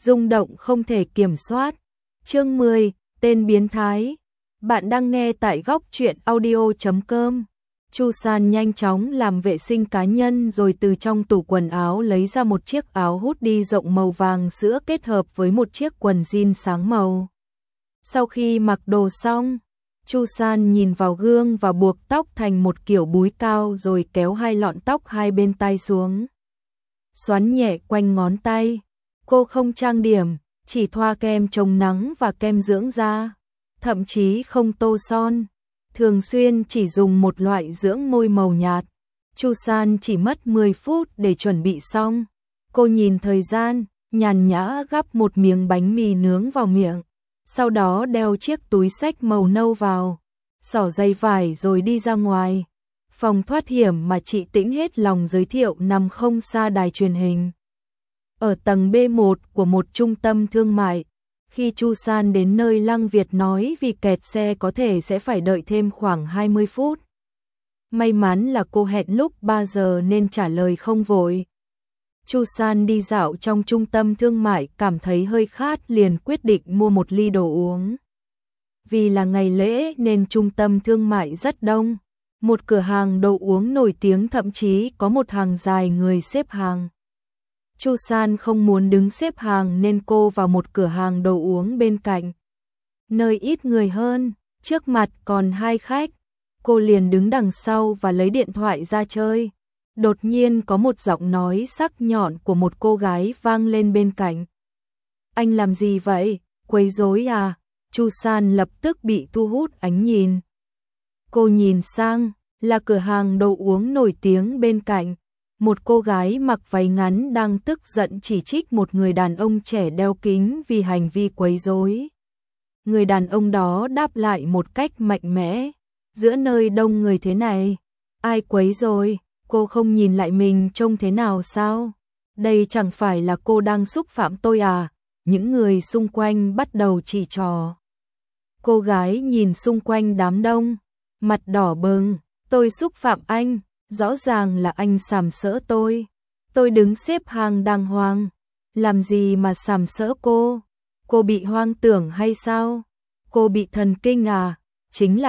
rung động không thể kiểm soát. Chương 10, tên biến thái. Bạn đang nghe tại góc truyện audio.com. Chu San nhanh chóng làm vệ sinh cá nhân rồi từ trong tủ quần áo lấy ra một chiếc áo hoodie rộng màu vàng sữa kết hợp với một chiếc quần jean sáng màu. Sau khi mặc đồ xong, Chu San nhìn vào gương và buộc tóc thành một kiểu búi cao rồi kéo hai lọn tóc hai bên tai xuống. Xoắn nhẹ quanh ngón tay. Cô không trang điểm, chỉ thoa kem chống nắng và kem dưỡng da, thậm chí không tô son. Thường xuyên chỉ dùng một loại dưỡng môi màu nhạt. Chu San chỉ mất 10 phút để chuẩn bị xong. Cô nhìn thời gian, nhàn nhã gắp một miếng bánh mì nướng vào miệng. Sau đó đeo chiếc túi xách màu nâu vào, xỏ giày vải rồi đi ra ngoài. Phòng thoát hiểm mà chị Tĩnh hết lòng giới thiệu nằm không xa đài truyền hình. Ở tầng B1 của một trung tâm thương mại. Khi Chu San đến nơi Lăng Việt nói vì kẹt xe có thể sẽ phải đợi thêm khoảng 20 phút. May mắn là cô hẹn lúc 3 giờ nên trả lời không vội. Chu San đi dạo trong trung tâm thương mại cảm thấy hơi khát liền quyết định mua một ly đồ uống. Vì là ngày lễ nên trung tâm thương mại rất đông. Một cửa hàng đồ uống nổi tiếng thậm chí có một hàng dài người xếp hàng. Chu San không muốn đứng xếp hàng nên cô vào một cửa hàng đồ uống bên cạnh. Nơi ít người hơn, trước mặt còn hai khách. Cô liền đứng đằng sau và lấy điện thoại ra chơi. Đột nhiên có một giọng nói sắc nhọn của một cô gái vang lên bên cạnh. Anh làm gì vậy? Quấy rối à? Chu San lập tức bị thu hút ánh nhìn. Cô nhìn sang, là cửa hàng đồ uống nổi tiếng bên cạnh. Một cô gái mặc váy ngắn đang tức giận chỉ trích một người đàn ông trẻ đeo kính vì hành vi quấy rối. Người đàn ông đó đáp lại một cách mạnh mẽ. Giữa nơi đông người thế này, ai quấy rồi? Cô không nhìn lại mình trông thế nào sao? Đây chẳng phải là cô đang xúc phạm tôi à? Những người xung quanh bắt đầu chỉ trò. Cô gái nhìn xung quanh đám đông, mặt đỏ bừng. Tôi xúc phạm anh, rõ ràng là anh sàm sỡ tôi. Tôi đứng xếp hàng đàng hoàng. Làm gì mà sàm sỡ cô? Cô bị hoang tưởng hay sao? Cô bị thần kinh à? Chính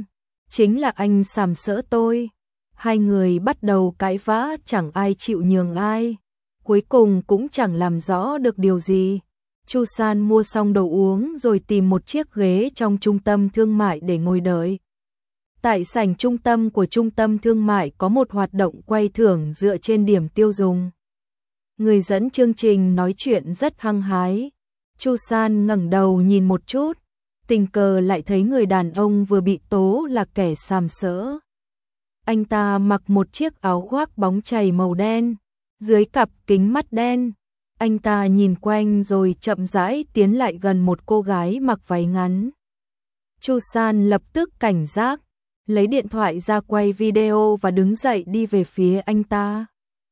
là anh sàm sỡ tôi. Hai người bắt đầu cãi vã chẳng ai chịu nhường ai. Cuối cùng cũng chẳng làm rõ được điều gì. Chu San mua xong đồ uống rồi tìm một chiếc ghế trong trung tâm thương mại để ngồi đợi. Tại sảnh trung tâm của trung tâm thương mại có một hoạt động quay thưởng dựa trên điểm tiêu dùng. Người dẫn chương trình nói chuyện rất hăng hái. Chu San ngẩng đầu nhìn một chút, tình cờ lại thấy người đàn ông vừa bị tố là kẻ sàm sỡ. Anh ta mặc một chiếc áo khoác bóng chày màu đen, dưới cặp kính mắt đen. Anh ta nhìn quanh rồi chậm rãi tiến lại gần một cô gái mặc váy ngắn. Chu San lập tức cảnh giác, lấy điện thoại ra quay video và đứng dậy đi về phía anh ta.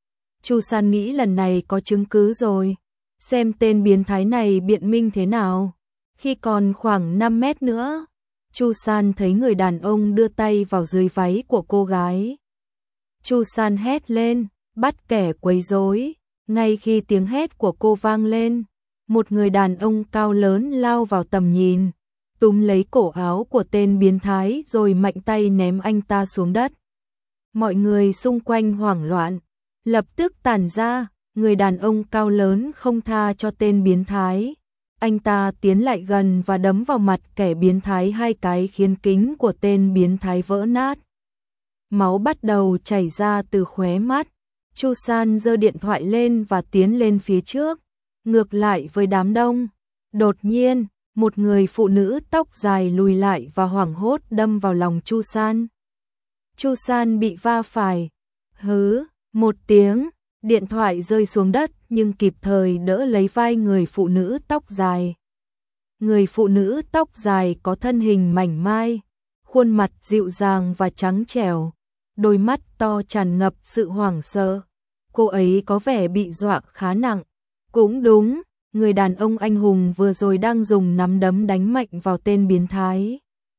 Chu San nghĩ lần này có chứng cứ rồi, xem tên biến thái này biện minh thế nào. Khi còn khoảng 5 mét nữa, Chu San thấy người đàn ông đưa tay vào dưới váy của cô gái. Chu San hét lên, bắt kẻ quấy rối. Ngay khi tiếng hét của cô vang lên, một người đàn ông cao lớn lao vào tầm nhìn, túm lấy cổ áo của tên biến thái rồi mạnh tay ném anh ta xuống đất. Mọi người xung quanh hoảng loạn, lập tức tản ra. Người đàn ông cao lớn không tha cho tên biến thái. Anh ta tiến lại gần và đấm vào mặt kẻ biến thái hai cái khiến kính của tên biến thái vỡ nát. Máu bắt đầu chảy ra từ khóe mắt. Chu San giơ điện thoại lên và tiến lên phía trước, ngược lại với đám đông. Đột nhiên, một người phụ nữ tóc dài lùi lại và hoảng hốt đâm vào lòng Chu San. Chu San bị va phải. Hứ, một tiếng, điện thoại rơi xuống đất nhưng kịp thời đỡ lấy vai người phụ nữ tóc dài. Người phụ nữ tóc dài có thân hình mảnh mai, khuôn mặt dịu dàng và trắng trẻo, đôi mắt to tràn ngập sự hoảng sợ. Cô ấy có vẻ bị dọa khá nặng. Cũng đúng, người đàn ông anh hùng vừa rồi đang dùng nắm đấm đánh mạnh vào tên biến thái.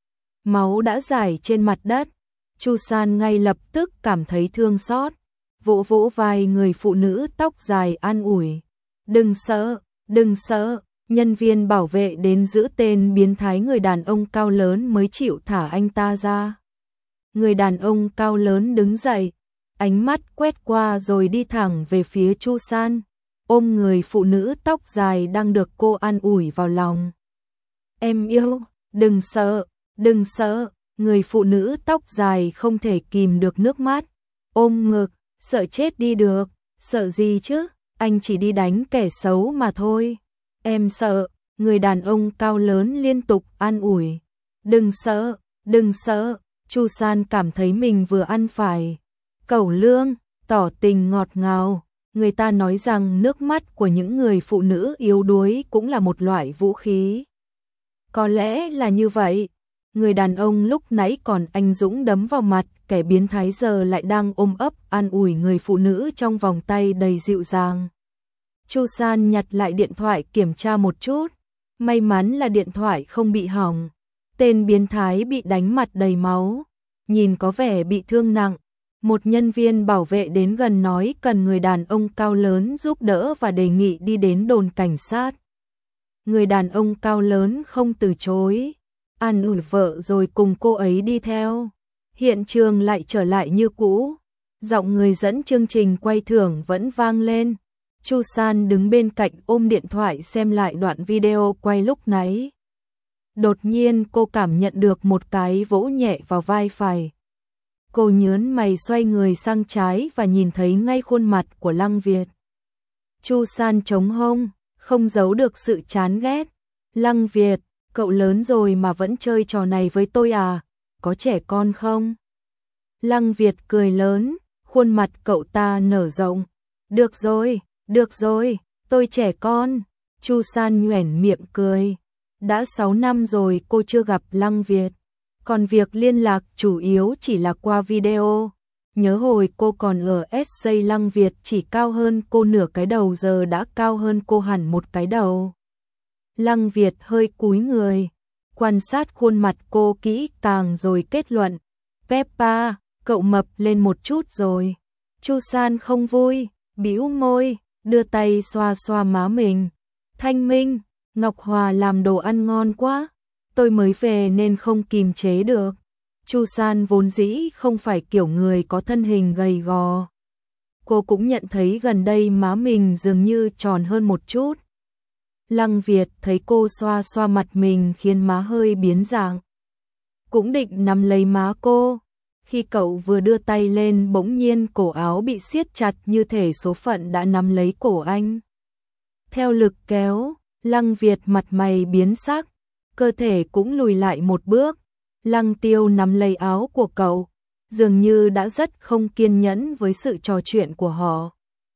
Máu đã rải trên mặt đất. Chu San ngay lập tức cảm thấy thương xót, vỗ vỗ vai người phụ nữ tóc dài an ủi. Đừng sợ, đừng sợ, nhân viên bảo vệ đến giữ tên biến thái người đàn ông cao lớn mới chịu thả anh ta ra. Người đàn ông cao lớn đứng dậy, ánh mắt quét qua rồi đi thẳng về phía Chu San, ôm người phụ nữ tóc dài đang được cô an ủi vào lòng. Em yêu, đừng sợ, người phụ nữ tóc dài không thể kìm được nước mắt, ôm ngực, sợ chết đi được, sợ gì chứ, anh chỉ đi đánh kẻ xấu mà thôi. Em sợ, người đàn ông cao lớn liên tục an ủi. Đừng sợ, Chu San cảm thấy mình vừa ăn phải cẩu lương, tỏ tình ngọt ngào. Người ta nói rằng nước mắt của những người phụ nữ yếu đuối cũng là một loại vũ khí. Có lẽ là như vậy. Người đàn ông lúc nãy còn anh dũng đấm vào mặt kẻ biến thái giờ lại đang ôm ấp an ủi người phụ nữ trong vòng tay đầy dịu dàng. Chu San nhặt lại điện thoại kiểm tra một chút. May mắn là điện thoại không bị hỏng. Tên biến thái bị đánh mặt đầy máu, nhìn có vẻ bị thương nặng. Một nhân viên bảo vệ đến gần nói cần người đàn ông cao lớn giúp đỡ và đề nghị đi đến đồn cảnh sát. Người đàn ông cao lớn không từ chối, an ủi vợ rồi cùng cô ấy đi theo. Hiện trường lại trở lại như cũ. Giọng người dẫn chương trình quay thưởng vẫn vang lên. Chu San đứng bên cạnh ôm điện thoại xem lại đoạn video quay lúc nãy. Đột nhiên cô cảm nhận được một cái vỗ nhẹ vào vai phải. Cô nhớn mày xoay người sang trái và nhìn thấy ngay khuôn mặt của Lăng Việt. Chu San chống hông, không giấu được sự chán ghét. Lăng Việt, cậu lớn rồi mà vẫn chơi trò này với tôi à? Có trẻ con không? Lăng Việt cười lớn, khuôn mặt cậu ta nở rộng. Được rồi, tôi trẻ con. Chu San nhoẻn miệng cười. Đã 6 năm rồi cô chưa gặp Lăng Việt. Còn việc liên lạc chủ yếu chỉ là qua video. Nhớ hồi cô còn ở SC Lăng Việt chỉ cao hơn cô nửa cái đầu giờ đã cao hơn cô hẳn một cái đầu. Lăng Việt hơi cúi người, quan sát khuôn mặt cô kỹ càng rồi kết luận. Peppa, cậu mập lên một chút rồi. Chu San không vui, bĩu môi, đưa tay xoa xoa má mình. Thanh Minh, Ngọc Hòa làm đồ ăn ngon quá. Tôi mới về nên không kìm chế được. Chu San vốn dĩ không phải kiểu người có thân hình gầy gò. Cô cũng nhận thấy gần đây má mình dường như tròn hơn một chút. Lăng Việt thấy cô xoa xoa mặt mình khiến má hơi biến dạng. Cũng định nắm lấy má cô. Khi cậu vừa đưa tay lên bỗng nhiên cổ áo bị siết chặt như thể số phận đã nắm lấy cổ anh. Theo lực kéo, Lăng Việt mặt mày biến sắc, cơ thể cũng lùi lại một bước. Lăng Tiêu nắm lấy áo của cậu, dường như đã rất không kiên nhẫn với sự trò chuyện của họ.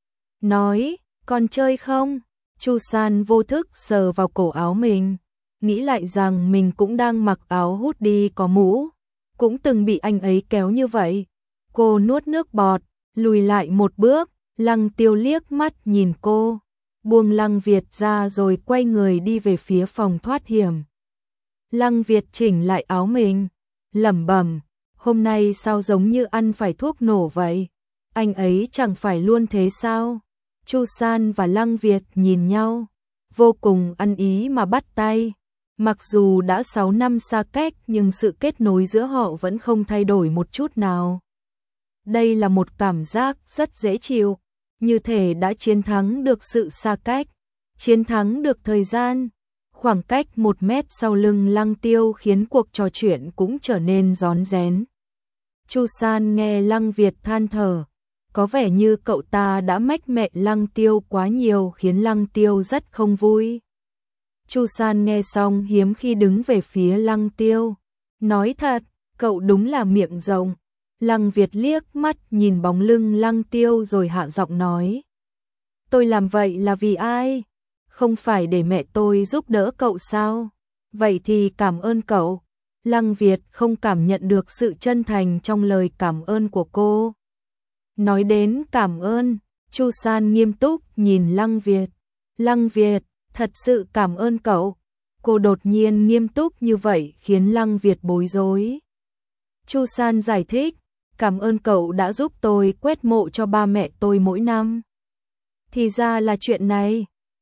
Nói, còn chơi không? Chu San vô thức sờ vào cổ áo mình, nghĩ lại rằng mình cũng đang mặc áo hoodie có mũ, cũng từng bị anh ấy kéo như vậy. Cô nuốt nước bọt, lùi lại một bước. Lăng Tiêu liếc mắt nhìn cô, buông Lăng Việt ra rồi quay người đi về phía phòng thoát hiểm. Lăng Việt chỉnh lại áo mình, lẩm bẩm, hôm nay sao giống như ăn phải thuốc nổ vậy? Anh ấy chẳng phải luôn thế sao? Chu San và Lăng Việt nhìn nhau, vô cùng ăn ý mà bắt tay. Mặc dù đã 6 năm xa cách nhưng sự kết nối giữa họ vẫn không thay đổi một chút nào. Đây là một cảm giác rất dễ chịu, như thể đã chiến thắng được sự xa cách, chiến thắng được thời gian. Khoảng cách 1 mét sau lưng Lăng Tiêu khiến cuộc trò chuyện cũng trở nên rón rén. Chu San nghe Lăng Việt than thở, có vẻ như cậu ta đã mách mẹ Lăng Tiêu quá nhiều khiến Lăng Tiêu rất không vui. Chu San nghe xong hiếm khi đứng về phía Lăng Tiêu. Nói thật, cậu đúng là miệng rộng. Lăng Việt liếc mắt nhìn bóng lưng Lăng Tiêu rồi hạ giọng nói. Tôi làm vậy là vì ai? Không phải để mẹ tôi giúp đỡ cậu sao? Vậy thì cảm ơn cậu. Lăng Việt không cảm nhận được sự chân thành trong lời cảm ơn của cô. Nói đến cảm ơn, Chu San nghiêm túc nhìn Lăng Việt. Lăng Việt, thật sự cảm ơn cậu. Cô đột nhiên nghiêm túc như vậy khiến Lăng Việt bối rối. Chu San giải thích, cảm ơn cậu đã giúp tôi quét mộ cho ba mẹ tôi mỗi năm. Thì ra là chuyện này.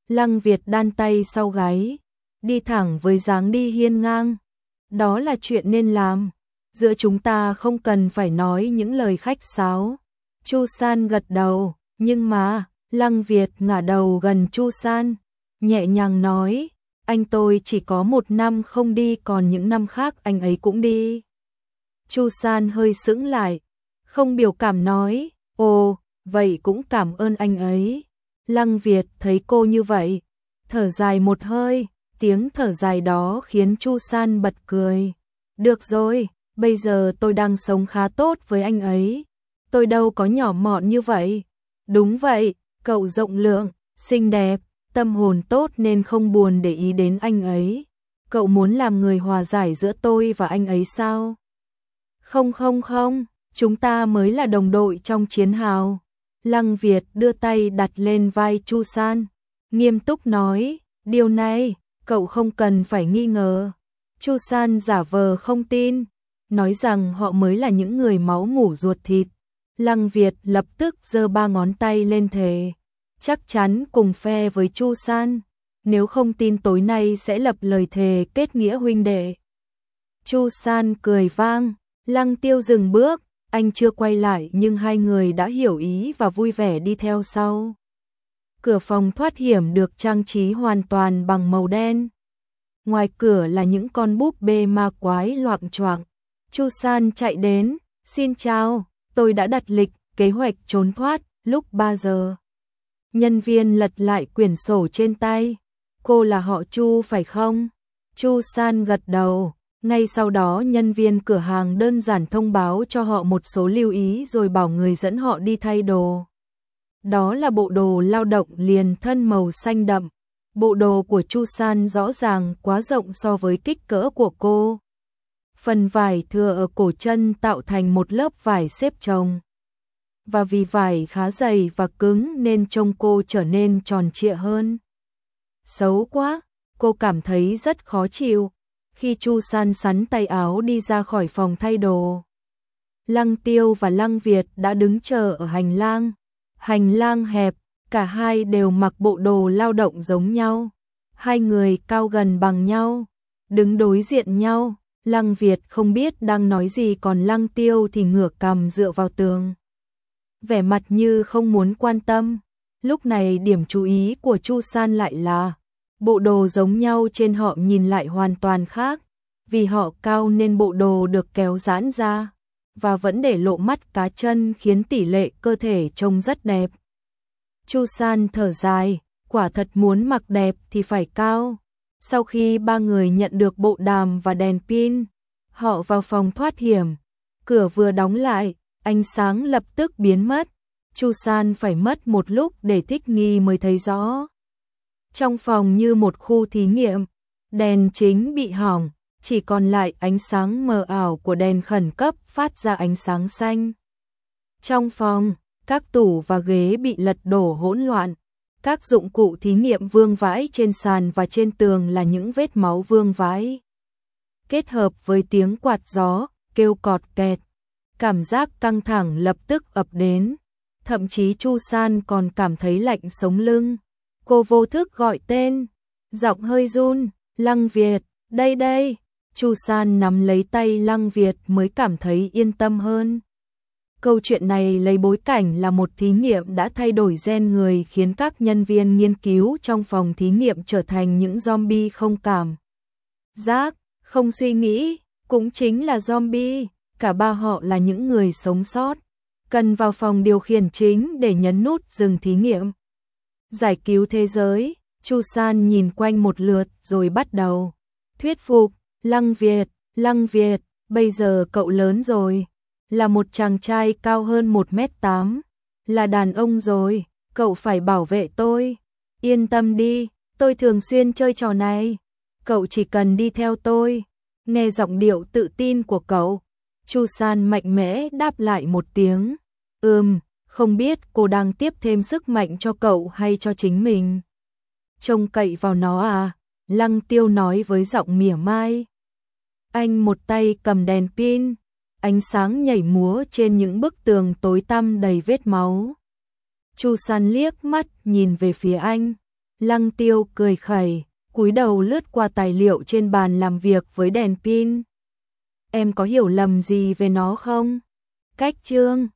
Lăng Việt đan tay sau gáy, đi thẳng với dáng đi hiên ngang. Đó là chuyện nên làm. Giữa chúng ta không cần phải nói những lời khách sáo. Chu San gật đầu, nhưng mà, Lăng Việt ngả đầu gần Chu San, nhẹ nhàng nói, anh tôi chỉ có 1 năm không đi, còn những năm khác anh ấy cũng đi. Chu San hơi sững lại, không biểu cảm nói, ồ, vậy cũng cảm ơn anh ấy. Lăng Việt thấy cô như vậy, thở dài một hơi, tiếng thở dài đó khiến Chu San bật cười. Được rồi, bây giờ tôi đang sống khá tốt với anh ấy. Tôi đâu có nhỏ mọn như vậy. Đúng vậy, cậu rộng lượng, xinh đẹp, tâm hồn tốt nên không buồn để ý đến anh ấy. Cậu muốn làm người hòa giải giữa tôi và anh ấy sao? Không không không, chúng ta mới là đồng đội trong chiến hào. Lăng Việt đưa tay đặt lên vai Chu San, nghiêm túc nói, điều này, cậu không cần phải nghi ngờ. Chu San giả vờ không tin, nói rằng họ mới là những người máu mủ ruột thịt. Lăng Việt lập tức giơ 3 ngón tay lên thề, chắc chắn cùng phe với Chu San, nếu không tin tối nay sẽ lập lời thề kết nghĩa huynh đệ. Chu San cười vang, Lăng Tiêu dừng bước, anh chưa quay lại nhưng hai người đã hiểu ý và vui vẻ đi theo sau. Cửa phòng thoát hiểm được trang trí hoàn toàn bằng màu đen. Ngoài cửa là những con búp bê ma quái loạng choạng. Chu San chạy đến, xin chào, tôi đã đặt lịch, kế hoạch trốn thoát, lúc 3 giờ. Nhân viên lật lại quyển sổ trên tay. Cô là họ Chu phải không? Chu San gật đầu. Ngay sau đó nhân viên cửa hàng đơn giản thông báo cho họ một số lưu ý rồi bảo người dẫn họ đi thay đồ. Đó là bộ đồ lao động liền thân màu xanh đậm. Bộ đồ của Chu San rõ ràng quá rộng so với kích cỡ của cô. Phần vải thừa ở cổ chân tạo thành một lớp vải xếp chồng. Và vì vải khá dày và cứng nên trông cô trở nên tròn trịa hơn. Xấu quá, cô cảm thấy rất khó chịu. Khi Chu San xắn tay áo đi ra khỏi phòng thay đồ, Lăng Tiêu và Lăng Việt đã đứng chờ ở hành lang. Hành lang hẹp, cả hai đều mặc bộ đồ lao động giống nhau. Hai người cao gần bằng nhau, đứng đối diện nhau. Lăng Việt không biết đang nói gì còn Lăng Tiêu thì ngửa cằm dựa vào tường, vẻ mặt như không muốn quan tâm. Lúc này điểm chú ý của Chu San lại là bộ đồ giống nhau trên họ nhìn lại hoàn toàn khác. Vì họ cao nên bộ đồ được kéo giãn ra và vẫn để lộ mắt cá chân khiến tỷ lệ cơ thể trông rất đẹp. Chu San thở dài, quả thật muốn mặc đẹp thì phải cao. Sau khi ba người nhận được bộ đàm và đèn pin, họ vào phòng thoát hiểm. Cửa vừa đóng lại, ánh sáng lập tức biến mất. Chu San phải mất một lúc để thích nghi mới thấy rõ. Trong phòng như một khu thí nghiệm, đèn chính bị hỏng, chỉ còn lại ánh sáng mờ ảo của đèn khẩn cấp phát ra ánh sáng xanh. Trong phòng, các tủ và ghế bị lật đổ hỗn loạn. Các dụng cụ thí nghiệm vương vãi trên sàn và trên tường là những vết máu vương vãi. Kết hợp với tiếng quạt gió, kêu cọt kẹt, cảm giác căng thẳng lập tức ập đến. Thậm chí Chu San còn cảm thấy lạnh sống lưng. Cô vô thức gọi tên, giọng hơi run, Lăng Việt, đây đây. Chu San nắm lấy tay Lăng Việt mới cảm thấy yên tâm hơn. Câu chuyện này lấy bối cảnh là một thí nghiệm đã thay đổi gen người khiến các nhân viên nghiên cứu trong phòng thí nghiệm trở thành những zombie không cảm giác, không suy nghĩ, cũng chính là zombie. Cả ba họ là những người sống sót, cần vào phòng điều khiển chính để nhấn nút dừng thí nghiệm. Giải cứu thế giới. Chu San nhìn quanh một lượt rồi bắt đầu thuyết phục. Lăng Việt, bây giờ cậu lớn rồi, là một chàng trai cao hơn 1m8, là đàn ông rồi, cậu phải bảo vệ tôi. Yên tâm đi, tôi thường xuyên chơi trò này, cậu chỉ cần đi theo tôi. Nghe giọng điệu tự tin của cậu, Chu San mạnh mẽ đáp lại một tiếng. Không biết cô đang tiếp thêm sức mạnh cho cậu hay cho chính mình. Trông cậy vào nó à? Lăng Tiêu nói với giọng mỉa mai. Anh một tay cầm đèn pin, ánh sáng nhảy múa trên những bức tường tối tăm đầy vết máu. Chu San liếc mắt nhìn về phía anh, Lăng Tiêu cười khẩy, cúi đầu lướt qua tài liệu trên bàn làm việc với đèn pin. Em có hiểu lầm gì về nó không? Cách chương